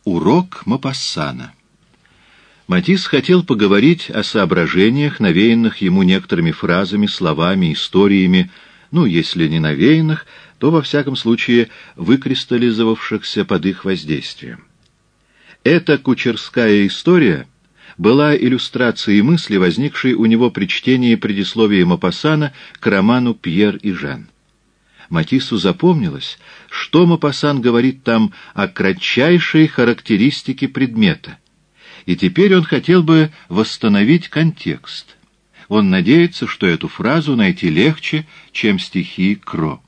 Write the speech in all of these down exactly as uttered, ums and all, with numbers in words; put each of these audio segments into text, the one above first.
Урок Мопассана. Матисс хотел поговорить о соображениях, навеянных ему некоторыми фразами, словами, историями, ну, если не навеянных, то, во всяком случае, выкристаллизовавшихся под их воздействием. Эта кучерская история была иллюстрацией мысли, возникшей у него при чтении предисловия Мопассана к роману «Пьер и Жан». Матиссу запомнилось, что Мопассан говорит там о кратчайшей характеристике предмета, и теперь он хотел бы восстановить контекст. Он надеется, что эту фразу найти легче, чем стихи Кро.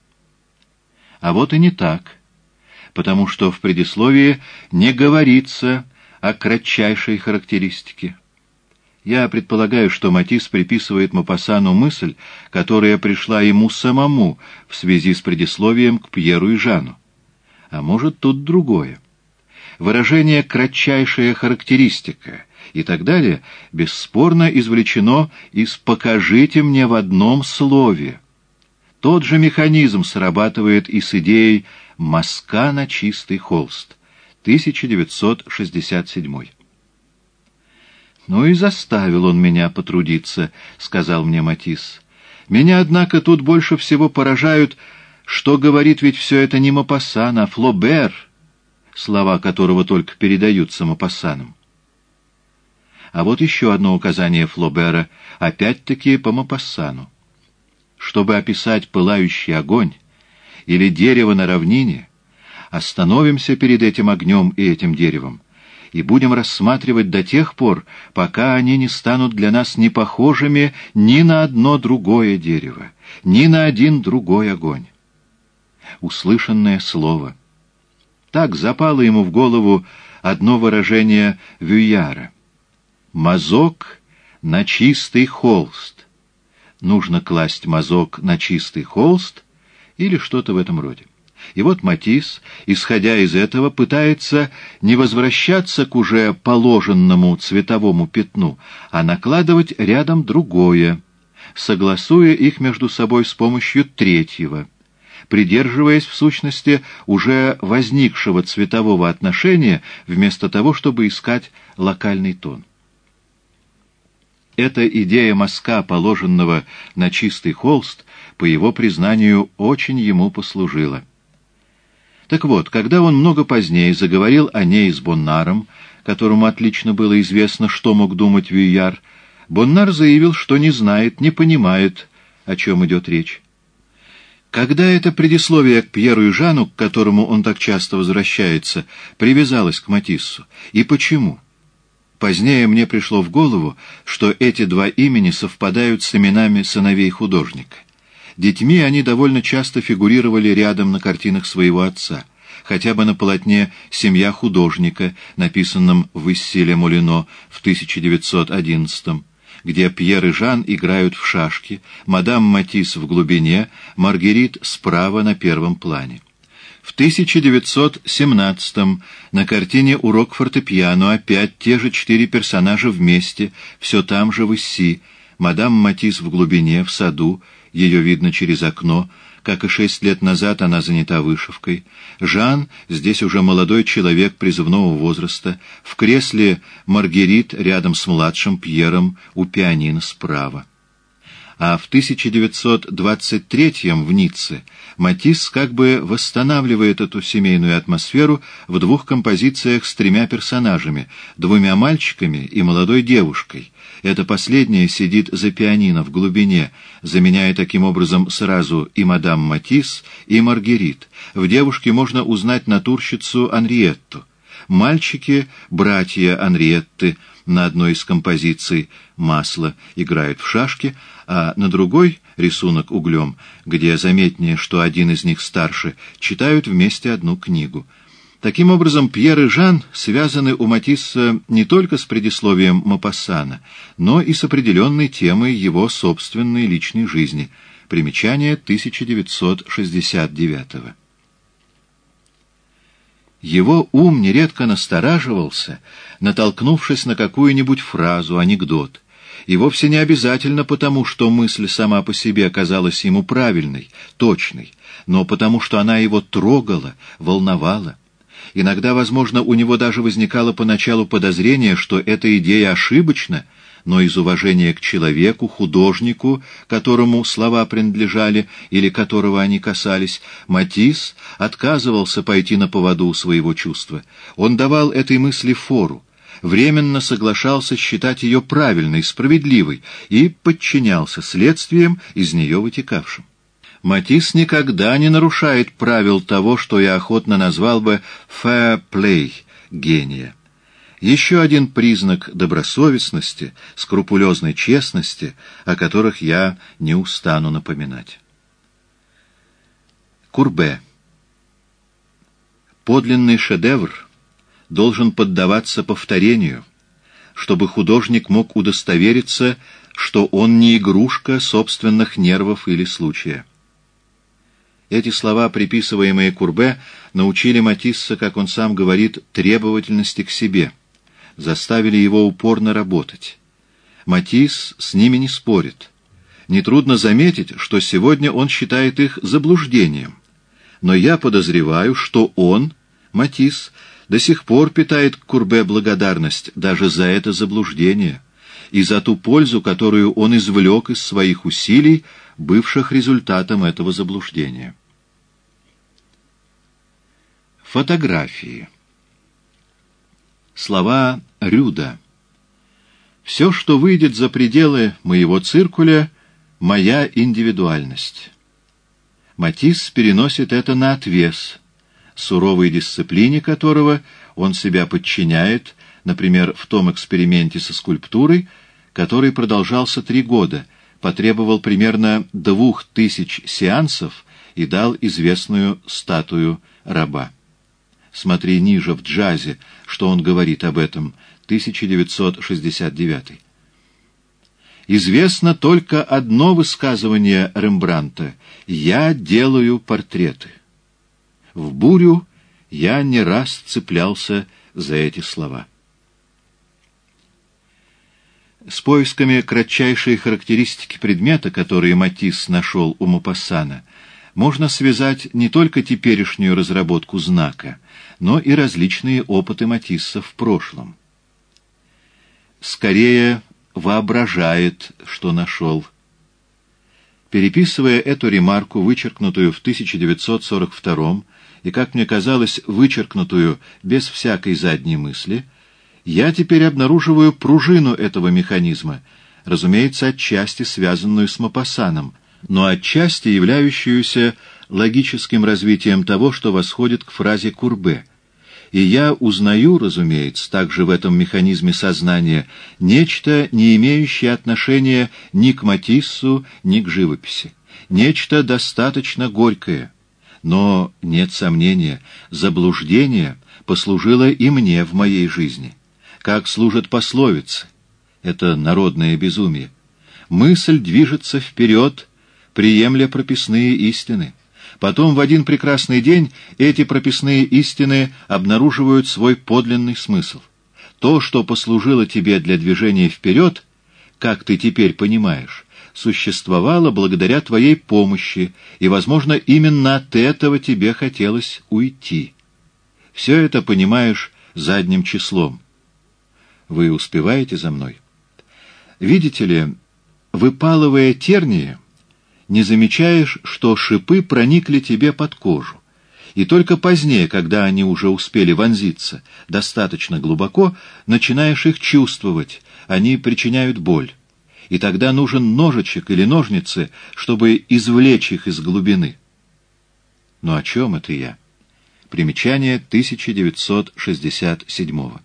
А вот и не так, потому что в предисловии не говорится о кратчайшей характеристике. Я предполагаю, что Матисс приписывает Мопассану мысль, которая пришла ему самому в связи с предисловием к Пьеру и Жану. А может, тут другое. Выражение «кратчайшая характеристика» и так далее бесспорно извлечено из «покажите мне в одном слове». Тот же механизм срабатывает и с идеей «мазка на чистый холст» тысяча девятьсот шестьдесят седьмой. «Ну и заставил он меня потрудиться», — сказал мне Матисс. «Меня, однако, тут больше всего поражают, что говорит ведь все это не Мопассан, а Флобер, слова которого только передаются Мопассаном». А вот еще одно указание Флобера, опять-таки по Мопассану. Чтобы описать пылающий огонь или дерево на равнине, остановимся перед этим огнем и этим деревом и будем рассматривать до тех пор, пока они не станут для нас не похожими ни на одно другое дерево, ни на один другой огонь. Услышанное слово. Так запало ему в голову одно выражение Вюяра. «Мазок на чистый холст». Нужно класть мазок на чистый холст или что-то в этом роде. И вот Матисс, исходя из этого, пытается не возвращаться к уже положенному цветовому пятну, а накладывать рядом другое, согласуя их между собой с помощью третьего, придерживаясь, в сущности, уже возникшего цветового отношения, вместо того, чтобы искать локальный тон. Эта идея мазка, положенного на чистый холст, по его признанию, очень ему послужила. Так вот, когда он много позднее заговорил о ней с Боннаром, которому отлично было известно, что мог думать Вюяр, Боннар заявил, что не знает, не понимает, о чем идет речь. Когда это предисловие к Пьеру и Жану, к которому он так часто возвращается, привязалось к Матиссу, и почему? Позднее мне пришло в голову, что эти два имени совпадают с именами сыновей художника. Детьми они довольно часто фигурировали рядом на картинах своего отца, хотя бы на полотне «Семья художника», написанном в Issy-les-Moulineaux в тысяча девятьсот одиннадцатом, где Пьер и Жан играют в шашки, мадам Матисс в глубине, Маргерит справа на первом плане. В тысяча девятьсот семнадцатом на картине «Урок фортепиано» опять те же четыре персонажа вместе, все там же в Issy, мадам Матисс в глубине, в саду, ее видно через окно, как и шесть лет назад она занята вышивкой. Жан, здесь уже молодой человек призывного возраста, в кресле Маргерит рядом с младшим Пьером у пианино справа. А в тысяча девятьсот двадцать третьем в Ницце Матисс как бы восстанавливает эту семейную атмосферу в двух композициях с тремя персонажами, двумя мальчиками и молодой девушкой. Эта последняя сидит за пианино в глубине, заменяя таким образом сразу и мадам Матисс, и Маргерит. В девушке можно узнать натурщицу Анриетту. Мальчики — братья Анриетты, на одной из композиций «Масло» играют в шашки, а на другой — рисунок углем, где заметнее, что один из них старше, читают вместе одну книгу. Таким образом, Пьер и Жан связаны у Матисса не только с предисловием Мопассана, но и с определенной темой его собственной личной жизни. Примечание тысяча девятьсот шестьдесят девятого. Его ум нередко настораживался, натолкнувшись на какую-нибудь фразу, анекдот, и вовсе не обязательно потому, что мысль сама по себе оказалась ему правильной, точной, но потому, что она его трогала, волновала. Иногда, возможно, у него даже возникало поначалу подозрение, что эта идея ошибочна, но из уважения к человеку, художнику, которому слова принадлежали или которого они касались, Матисс отказывался пойти на поводу у своего чувства. Он давал этой мысли фору, временно соглашался считать ее правильной, справедливой и подчинялся следствиям, из нее вытекавшим. Матисс никогда не нарушает правил того, что я охотно назвал бы «fair play» гения. Еще один признак добросовестности, скрупулезной честности, о которых я не устану напоминать. Курбе. Подлинный шедевр должен поддаваться повторению, чтобы художник мог удостовериться, что он не игрушка собственных нервов или случая. Эти слова, приписываемые Курбе, научили Матисса, как он сам говорит, требовательности к себе, заставили его упорно работать. Матисс с ними не спорит. Нетрудно заметить, что сегодня он считает их заблуждением. Но я подозреваю, что он, Матисс, до сих пор питает к Курбе благодарность даже за это заблуждение и за ту пользу, которую он извлек из своих усилий, бывших результатом этого заблуждения. Фотографии. Слова Рюда. Все, что выйдет за пределы моего циркуля, моя индивидуальность. Матисс переносит это на отвес, суровой дисциплине которого он себя подчиняет, например, в том эксперименте со скульптурой, который продолжался три года, потребовал примерно двух тысяч сеансов и дал известную статую раба. Смотри ниже в «Джазе», что он говорит об этом, тысяча девятьсот шестьдесят девятый. Известно только одно высказывание Рембрандта: «Я делаю портреты». В бурю я не раз цеплялся за эти слова. С поисками кратчайшей характеристики предмета, которые Матисс нашел у Мопассана, можно связать не только теперешнюю разработку знака, но и различные опыты Матисса в прошлом. Скорее воображает, что нашел. Переписывая эту ремарку, вычеркнутую в тысяча девятьсот сорок втором, и, как мне казалось, вычеркнутую без всякой задней мысли, я теперь обнаруживаю пружину этого механизма, разумеется, отчасти связанную с Мопассаном, но отчасти являющуюся логическим развитием того, что восходит к фразе Курбе. И я узнаю, разумеется, также в этом механизме сознания нечто, не имеющее отношения ни к Матиссу, ни к живописи. Нечто достаточно горькое. Но, нет сомнения, заблуждение послужило и мне в моей жизни. Как служат пословицы. Это народное безумие. Мысль движется вперед, приемля прописные истины. Потом в один прекрасный день эти прописные истины обнаруживают свой подлинный смысл. То, что послужило тебе для движения вперед, как ты теперь понимаешь, существовало благодаря твоей помощи, и, возможно, именно от этого тебе хотелось уйти. Все это понимаешь задним числом. Вы успеваете за мной? Видите ли, выпалывая тернии, не замечаешь, что шипы проникли тебе под кожу, и только позднее, когда они уже успели вонзиться достаточно глубоко, начинаешь их чувствовать, они причиняют боль. И тогда нужен ножичек или ножницы, чтобы извлечь их из глубины. Но о чем это я? Примечание тысяча девятьсот шестьдесят седьмого.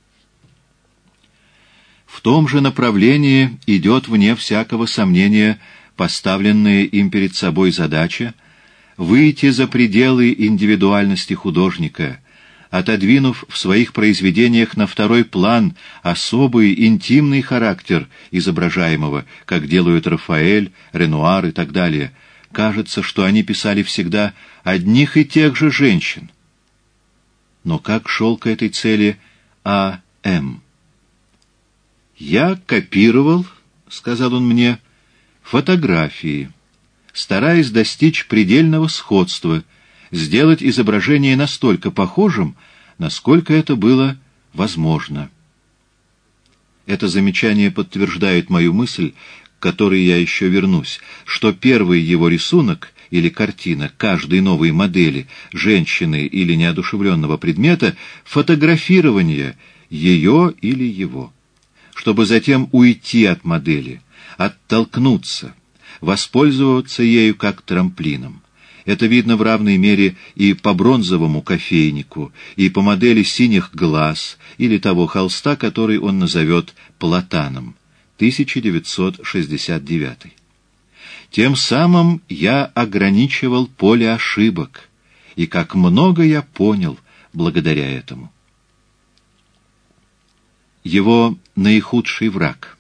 В том же направлении идет, вне всякого сомнения, поставленная им перед собой задача выйти за пределы индивидуальности художника, отодвинув в своих произведениях на второй план особый интимный характер изображаемого, как делают Рафаэль, Ренуар и так далее. Кажется, что они писали всегда одних и тех же женщин. Но как шел к этой цели А М? «Я копировал, — сказал он мне, — фотографии, стараясь достичь предельного сходства, сделать изображение настолько похожим, насколько это было возможно. Это замечание подтверждает мою мысль, к которой я еще вернусь, что первый его рисунок или картина каждой новой модели, женщины или неодушевленного предмета — фотографирование ее или его, чтобы затем уйти от модели, оттолкнуться, воспользоваться ею как трамплином. Это видно в равной мере и по бронзовому кофейнику, и по модели синих глаз или того холста, который он назовет «Платаном», тысяча девятьсот шестьдесят девятый. Тем самым я ограничивал поле ошибок, и как много я понял благодаря этому. Его наихудший враг.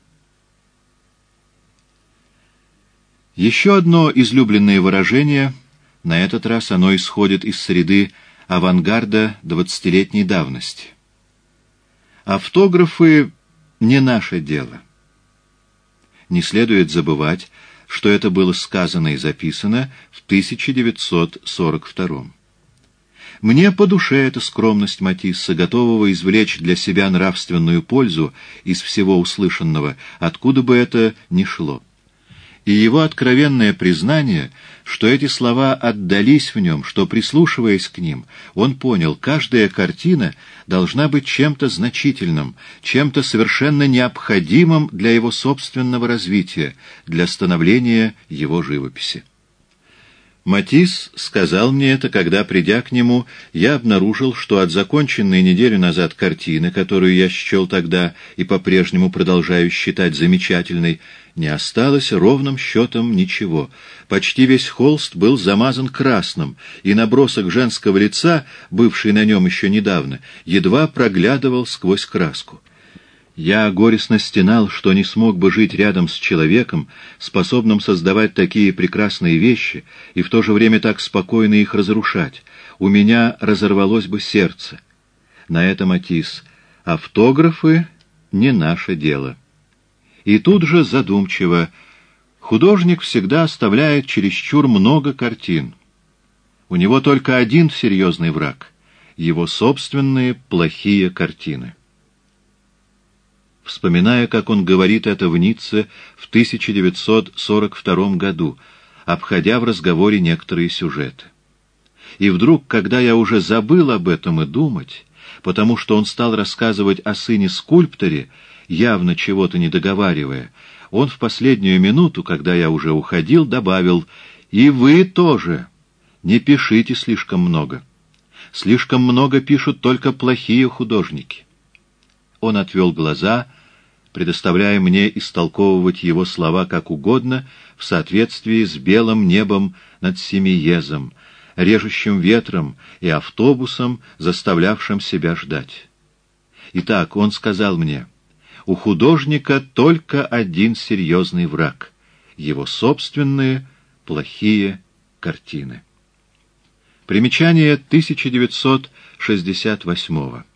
Еще одно излюбленное выражение, на этот раз оно исходит из среды авангарда двадцатилетней давности. Автографы — не наше дело. Не следует забывать, что это было сказано и записано в тысяча девятьсот сорок втором. Мне по душе эта скромность Матисса, готового извлечь для себя нравственную пользу из всего услышанного, откуда бы это ни шло. И его откровенное признание, что эти слова отдались в нем, что, прислушиваясь к ним, он понял, каждая картина должна быть чем-то значительным, чем-то совершенно необходимым для его собственного развития, для становления его живописи. Матисс сказал мне это, когда, придя к нему, я обнаружил, что от законченной неделю назад картины, которую я счел тогда и по-прежнему продолжаю считать замечательной, не осталось ровным счетом ничего. Почти весь холст был замазан красным, и набросок женского лица, бывший на нем еще недавно, едва проглядывал сквозь краску. Я горестно стенал, что не смог бы жить рядом с человеком, способным создавать такие прекрасные вещи и в то же время так спокойно их разрушать. У меня разорвалось бы сердце. На это Матисс: автографы — не наше дело. И тут же задумчиво: художник всегда оставляет чересчур много картин. У него только один серьезный враг — его собственные плохие картины. Вспоминая, как он говорит это в Ницце в тысяча девятьсот сорок втором году, обходя в разговоре некоторые сюжеты. И вдруг, когда я уже забыл об этом и думать, потому что он стал рассказывать о сыне-скульпторе, явно чего-то не договаривая, он в последнюю минуту, когда я уже уходил, добавил: «И вы тоже не пишите слишком много. Слишком много пишут только плохие художники». Он отвел глаза, предоставляя мне истолковывать его слова как угодно в соответствии с белым небом над Семиезом, режущим ветром и автобусом, заставлявшим себя ждать. Итак, он сказал мне: у художника только один серьезный враг — его собственные плохие картины. Примечание тысяча девятьсот шестьдесят восьмого.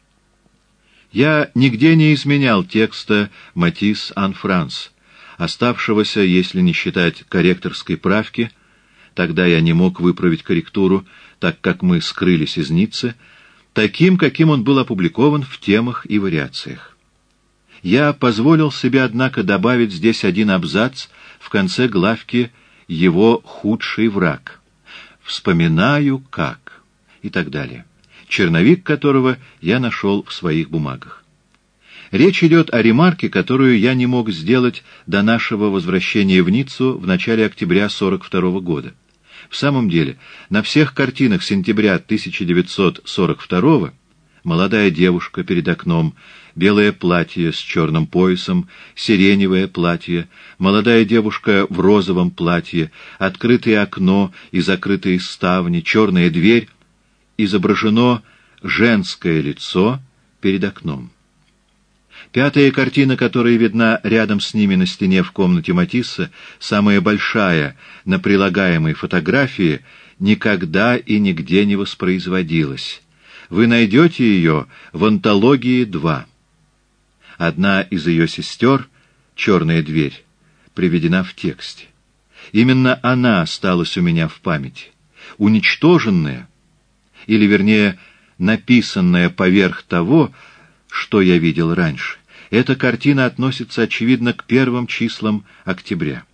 Я нигде не изменял текста «Матисс ан Франс», оставшегося, если не считать корректорской правки, тогда я не мог выправить корректуру, так как мы скрылись из Ниццы, таким, каким он был опубликован в темах и вариациях. Я позволил себе, однако, добавить здесь один абзац в конце главки «Его худший враг». «Вспоминаю, как» и так далее, черновик которого я нашел в своих бумагах. Речь идет о ремарке, которую я не мог сделать до нашего возвращения в Ниццу в начале октября сорок второго года. В самом деле, на всех картинах сентября тысяча девятьсот сорок второго молодая девушка перед окном, белое платье с черным поясом, сиреневое платье, молодая девушка в розовом платье, открытое окно и закрытые ставни, черная дверь, изображено женское лицо перед окном. Пятая картина, которая видна рядом с ними на стене в комнате Матисса, самая большая на прилагаемой фотографии, никогда и нигде не воспроизводилась. Вы найдете ее в антологии два. Одна из ее сестер, «Черная дверь», приведена в тексте. Именно она осталась у меня в памяти. Уничтоженная, или, вернее, написанная поверх того, что я видел раньше. Эта картина относится, очевидно, к первым числам октября.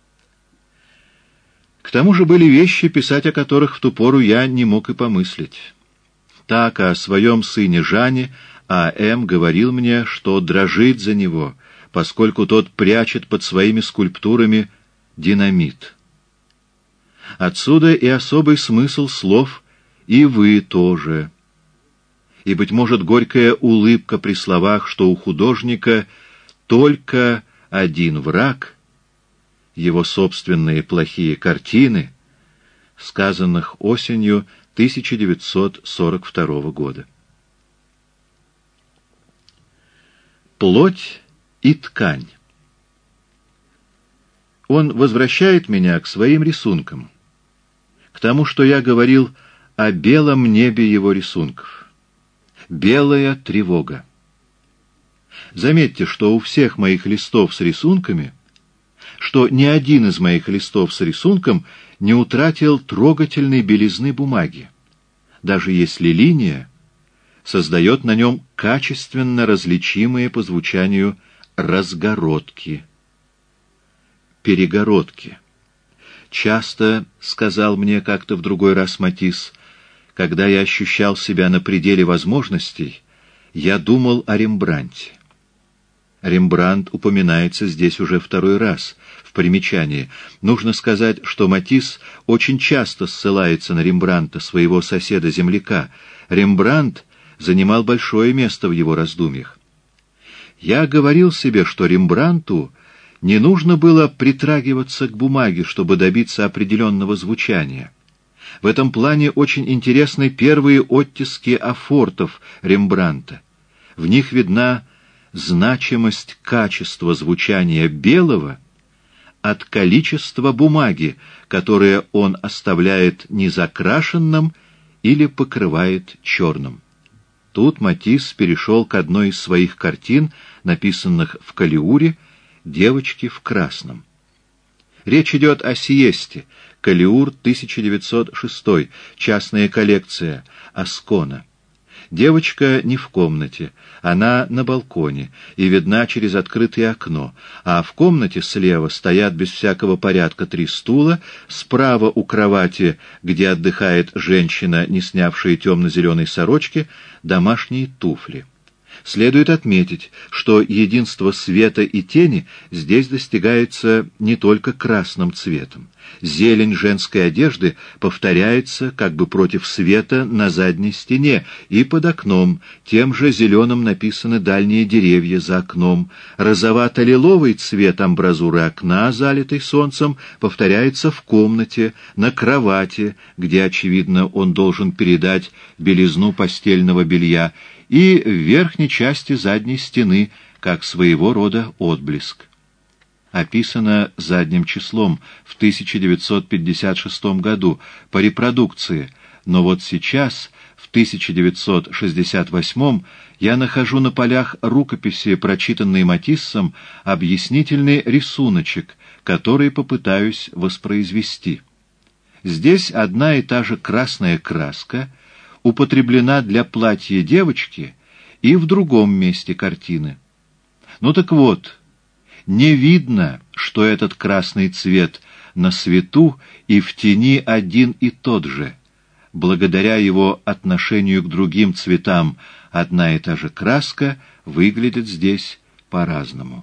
К тому же были вещи, писать о которых в ту пору я не мог и помыслить. Так о своем сыне Жане А М говорил мне, что дрожит за него, поскольку тот прячет под своими скульптурами динамит. Отсюда и особый смысл слов «и вы тоже». И, быть может, горькая улыбка при словах, что у художника только один враг — его собственные плохие картины, сказанных осенью тысяча девятьсот сорок второго года. Плоть и ткань. Он возвращает меня к своим рисункам, к тому, что я говорил о белом небе его рисунков. Белая тревога. Заметьте, что у всех моих листов с рисунками, что ни один из моих листов с рисунком не утратил трогательной белизны бумаги, даже если линия создает на нем качественно различимые по звучанию разгородки. Перегородки. Часто, сказал мне как-то в другой раз Матисс, когда я ощущал себя на пределе возможностей, я думал о Рембрандте. Рембрандт упоминается здесь уже второй раз, в примечании. Нужно сказать, что Матисс очень часто ссылается на Рембрандта, своего соседа-земляка. Рембрандт занимал большое место в его раздумьях. Я говорил себе, что Рембрандту не нужно было притрагиваться к бумаге, чтобы добиться определенного звучания. В этом плане очень интересны первые оттиски афортов Рембрандта. В них видна значимость качества звучания белого от количества бумаги, которое он оставляет незакрашенным или покрывает черным. Тут Матисс перешел к одной из своих картин, написанных в Калиуре, «Девочки в красном». Речь идет о сиесте, Калиур, тысяча девятьсот шестой, частная коллекция Аскона. Девочка не в комнате, она на балконе и видна через открытое окно, а в комнате слева стоят без всякого порядка три стула, справа у кровати, где отдыхает женщина, не снявшая темно-зеленой сорочки, домашние туфли. Следует отметить, что единство света и тени здесь достигается не только красным цветом. Зелень женской одежды повторяется как бы против света на задней стене, и под окном тем же зеленым написаны дальние деревья за окном. Розовато-лиловый цвет амбразуры окна, залитой солнцем, повторяется в комнате, на кровати, где, очевидно, он должен передать белизну постельного белья, и в верхней части задней стены, как своего рода отблеск. Описано задним числом в тысяча девятьсот пятьдесят шестом году по репродукции, но вот сейчас, в тысяча девятьсот шестьдесят восьмом, я нахожу на полях рукописи, прочитанной Матиссом, объяснительный рисуночек, который попытаюсь воспроизвести. Здесь одна и та же красная краска употреблена для платья девочки и в другом месте картины. Ну так вот, не видно, что этот красный цвет на свету и в тени один и тот же. Благодаря его отношению к другим цветам одна и та же краска выглядит здесь по-разному.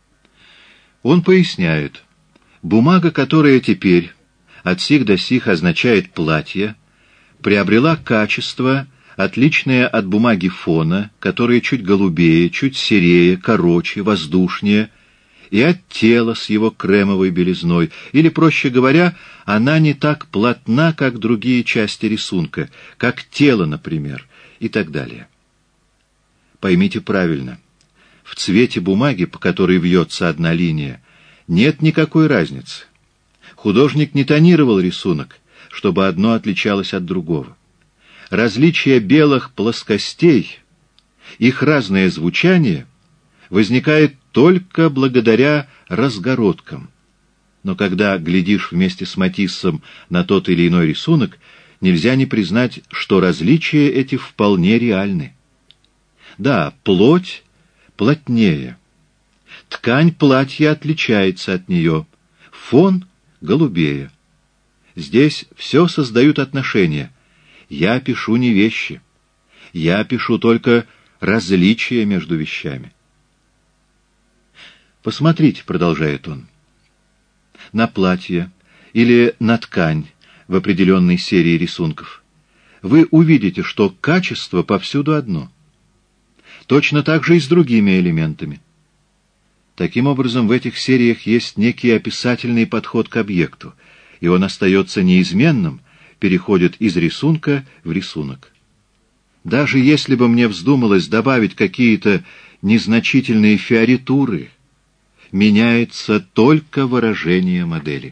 Он поясняет, бумага, которая теперь от сих до сих означает платье, приобрела качество, отличное от бумаги фона, которая чуть голубее, чуть серее, короче, воздушнее, и от тела с его кремовой белизной, или, проще говоря, она не так плотна, как другие части рисунка, как тело, например, и так далее. Поймите правильно, в цвете бумаги, по которой вьется одна линия, нет никакой разницы. Художник не тонировал рисунок, чтобы одно отличалось от другого. Различие белых плоскостей, их разное звучание возникает только благодаря разгородкам. Но когда глядишь вместе с Матиссом на тот или иной рисунок, нельзя не признать, что различия эти вполне реальны. Да, плоть плотнее, ткань платья отличается от нее, фон голубее. Здесь все создают отношения. Я пишу не вещи, я пишу только различия между вещами. «Посмотрите», — продолжает он, — «на платье или на ткань в определенной серии рисунков. Вы увидите, что качество повсюду одно. Точно так же и с другими элементами. Таким образом, в этих сериях есть некий описательный подход к объекту, и он остается неизменным, переходит из рисунка в рисунок. Даже если бы мне вздумалось добавить какие-то незначительные фиоритуры, меняется только выражение модели».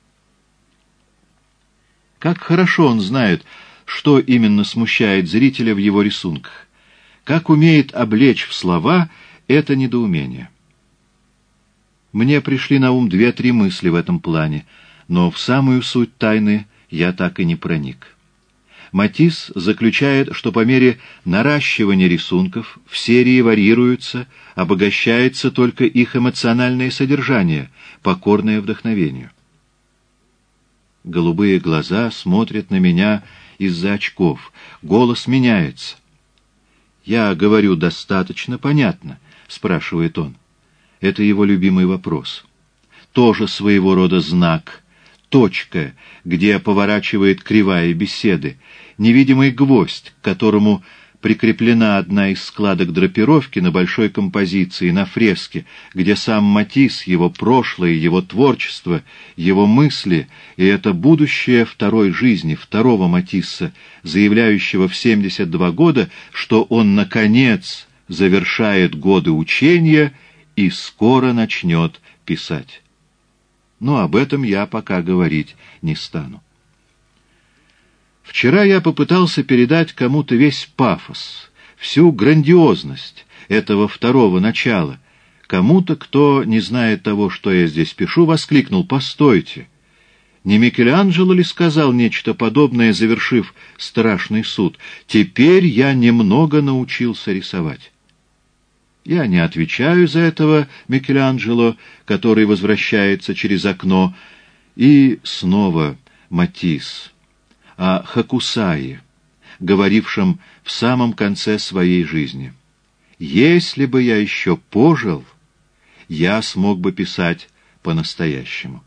Как хорошо он знает, что именно смущает зрителя в его рисунках, как умеет облечь в слова это недоумение. Мне пришли на ум две-три мысли в этом плане, но в самую суть тайны я так и не проник. Матисс заключает, что по мере наращивания рисунков в серии варьируются, обогащается только их эмоциональное содержание, покорное вдохновению. Голубые глаза смотрят на меня из-за очков, голос меняется. «Я говорю достаточно понятно?» — спрашивает он. Это его любимый вопрос. Тоже своего рода знак, точка, где поворачивает кривая беседы, невидимый гвоздь, к которому прикреплена одна из складок драпировки на большой композиции, на фреске, где сам Матисс, его прошлое, его творчество, его мысли и это будущее второй жизни, второго Матисса, заявляющего в семьдесят два года, что он, наконец, завершает годы учения и скоро начнет писать. Но об этом я пока говорить не стану. Вчера я попытался передать кому-то весь пафос, всю грандиозность этого второго начала. Кому-то, кто не знает того, что я здесь пишу, воскликнул: «Постойте! Не Микеланджело ли сказал нечто подобное, завершив страшный суд? Теперь я немного научился рисовать». Я не отвечаю за этого Микеланджело, который возвращается через окно, и снова Матисс, о Хокусае, говорившем в самом конце своей жизни: «Если бы я еще пожил, я смог бы писать по-настоящему».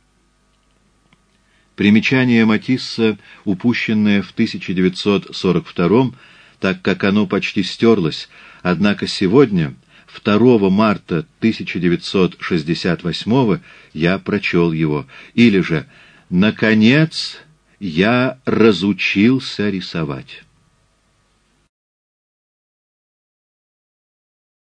Примечание Матисса, упущенное в тысяча девятьсот сорок втором, так как оно почти стерлось, однако сегодня, второго марта тысяча девятьсот шестьдесят восьмого, я прочел его, или же «Наконец я разучился рисовать».